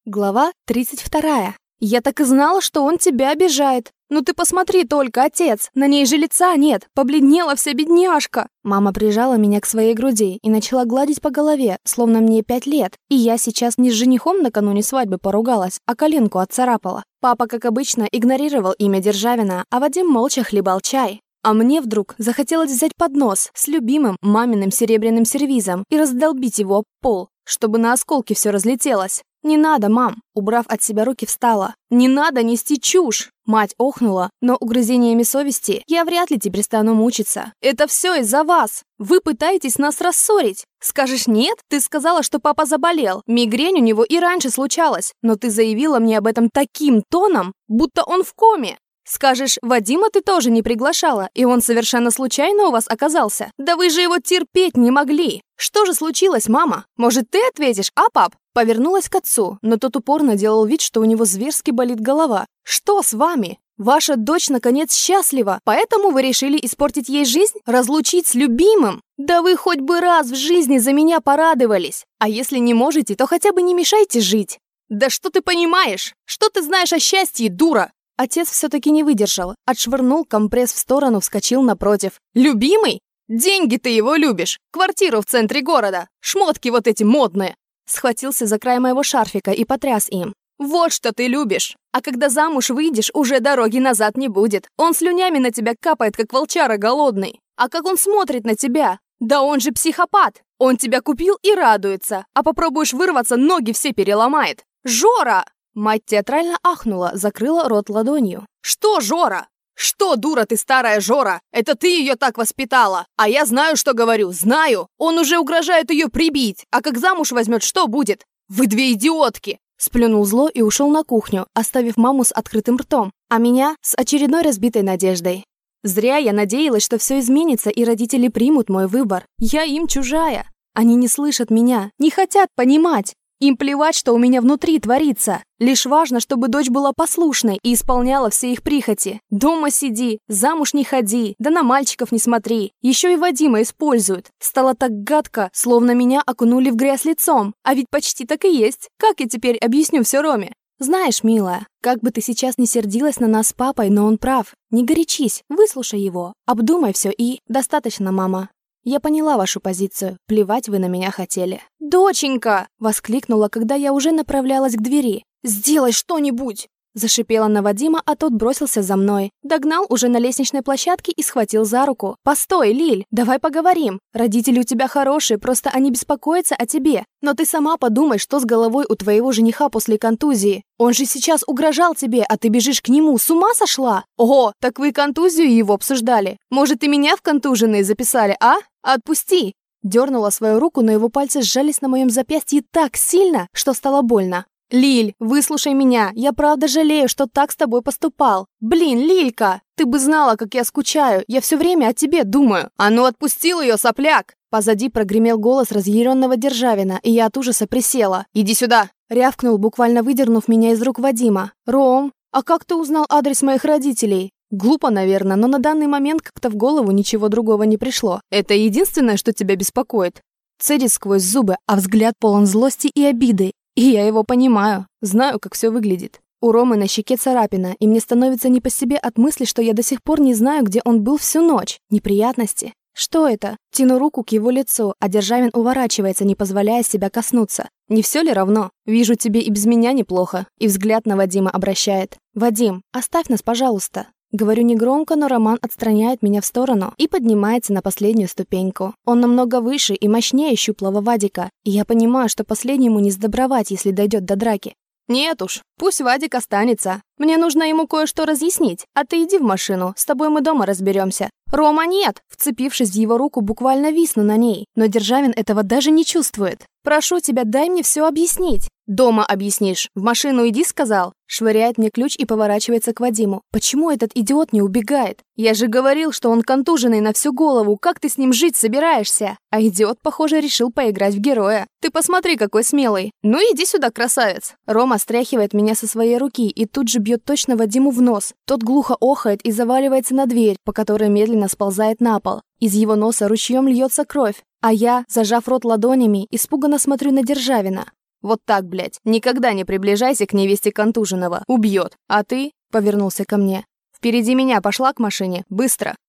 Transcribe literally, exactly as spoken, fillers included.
Глава тридцать вторая. «Я так и знала, что он тебя обижает. Ну ты посмотри только, отец, на ней же лица нет, побледнела вся бедняжка». Мама прижала меня к своей груди и начала гладить по голове, словно мне пять лет, и я сейчас не с женихом накануне свадьбы поругалась, а коленку отцарапала. Папа, как обычно, игнорировал имя Державина, а Вадим молча хлебал чай. А мне вдруг захотелось взять поднос с любимым маминым серебряным сервизом и раздолбить его об пол, чтобы на осколки все разлетелось. «Не надо, мам!» Убрав от себя руки, встала. «Не надо нести чушь!» Мать охнула, но угрызениями совести я вряд ли теперь стану мучиться. «Это все из-за вас! Вы пытаетесь нас рассорить! Скажешь нет? Ты сказала, что папа заболел. Мигрень у него и раньше случалась, но ты заявила мне об этом таким тоном, будто он в коме. Скажешь, Вадима ты тоже не приглашала, и он совершенно случайно у вас оказался? Да вы же его терпеть не могли! Что же случилось, мама? Может, ты ответишь, а, пап?» Повернулась к отцу, но тот упорно делал вид, что у него зверски болит голова. «Что с вами? Ваша дочь, наконец, счастлива, поэтому вы решили испортить ей жизнь? Разлучить с любимым? Да вы хоть бы раз в жизни за меня порадовались! А если не можете, то хотя бы не мешайте жить!» «Да что ты понимаешь? Что ты знаешь о счастье, дура?» Отец все-таки не выдержал, отшвырнул компресс в сторону, вскочил напротив. «Любимый? Деньги ты его любишь! Квартиру в центре города! Шмотки вот эти модные!» Схватился за край моего шарфика и потряс им. «Вот что ты любишь! А когда замуж выйдешь, уже дороги назад не будет. Он слюнями на тебя капает, как волчара голодный. А как он смотрит на тебя? Да он же психопат! Он тебя купил и радуется, а попробуешь вырваться, ноги все переломает. Жора!» Мать театрально ахнула, закрыла рот ладонью. «Что, Жора? Что, дура ты старая Жора? Это ты ее так воспитала. А я знаю, что говорю, знаю. Он уже угрожает ее прибить. А как замуж возьмет, что будет? Вы две идиотки!» Сплюнул зло и ушел на кухню, оставив маму с открытым ртом, а меня с очередной разбитой надеждой. Зря я надеялась, что все изменится и родители примут мой выбор. Я им чужая. Они не слышат меня, не хотят понимать. Им плевать, что у меня внутри творится. Лишь важно, чтобы дочь была послушной и исполняла все их прихоти. Дома сиди, замуж не ходи, да на мальчиков не смотри. Еще и Вадима используют. Стало так гадко, словно меня окунули в грязь лицом. А ведь почти так и есть. Как я теперь объясню все Роме? Знаешь, милая, как бы ты сейчас не сердилась на нас с папой, но он прав. Не горячись, выслушай его, обдумай все и... Достаточно, мама. Я поняла вашу позицию. Плевать вы на меня хотели. «Доченька!» — воскликнула, когда я уже направлялась к двери. «Сделай что-нибудь!» Зашипела на Вадима, а тот бросился за мной. Догнал уже на лестничной площадке и схватил за руку. «Постой, Лиль, давай поговорим. Родители у тебя хорошие, просто они беспокоятся о тебе. Но ты сама подумай, что с головой у твоего жениха после контузии. Он же сейчас угрожал тебе, а ты бежишь к нему. С ума сошла? Ого, так вы контузию его обсуждали. Может, и меня в контуженные записали, а? Отпусти!» Дернула свою руку, но его пальцы сжались на моем запястье так сильно, что стало больно. «Лиль, выслушай меня, я правда жалею, что так с тобой поступал. Блин, Лилька, ты бы знала, как я скучаю, я все время о тебе думаю. А ну отпустил ее, сопляк!» Позади прогремел голос разъяренного Державина, и я от ужаса присела. «Иди сюда!» Рявкнул, буквально выдернув меня из рук Вадима. «Ром, а как ты узнал адрес моих родителей?» Глупо, наверное, но на данный момент как-то в голову ничего другого не пришло. «Это единственное, что тебя беспокоит?» Цедит сквозь зубы, а взгляд полон злости и обиды. И я его понимаю, знаю, как все выглядит. У Ромы на щеке царапина, и мне становится не по себе от мысли, что я до сих пор не знаю, где он был всю ночь. Неприятности. Что это? Тяну руку к его лицу, а Державин уворачивается, не позволяя себя коснуться. Не все ли равно? Вижу, тебе и без меня неплохо. И взгляд на Вадима обращает. «Вадим, оставь нас, пожалуйста». Говорю негромко, но Роман отстраняет меня в сторону и поднимается на последнюю ступеньку. Он намного выше и мощнее щуплого Вадика, и я понимаю, что последнему не сдобровать, если дойдет до драки. «Нет уж, пусть Вадик останется. Мне нужно ему кое-что разъяснить, а ты иди в машину, с тобой мы дома разберемся». «Рома, нет!» Вцепившись в его руку, буквально висну на ней, но Державин этого даже не чувствует. «Прошу тебя, дай мне все объяснить». «Дома объяснишь. В машину иди», сказал. Швыряет мне ключ и поворачивается к Вадиму. «Почему этот идиот не убегает? Я же говорил, что он контуженный на всю голову. Как ты с ним жить собираешься?» А идиот, похоже, решил поиграть в героя. «Ты посмотри, какой смелый. Ну иди сюда, красавец». Рома стряхивает меня со своей руки и тут же бьет точно Вадиму в нос. Тот глухо охает и заваливается на дверь, по которой медленно сползает на пол. Из его носа ручьем льется кровь, а я, зажав рот ладонями, испуганно смотрю на Державина. Вот так, блядь. Никогда не приближайся к невесте контуженного. Убьет. А ты?» — повернулся ко мне. «Впереди меня пошла к машине. Быстро!»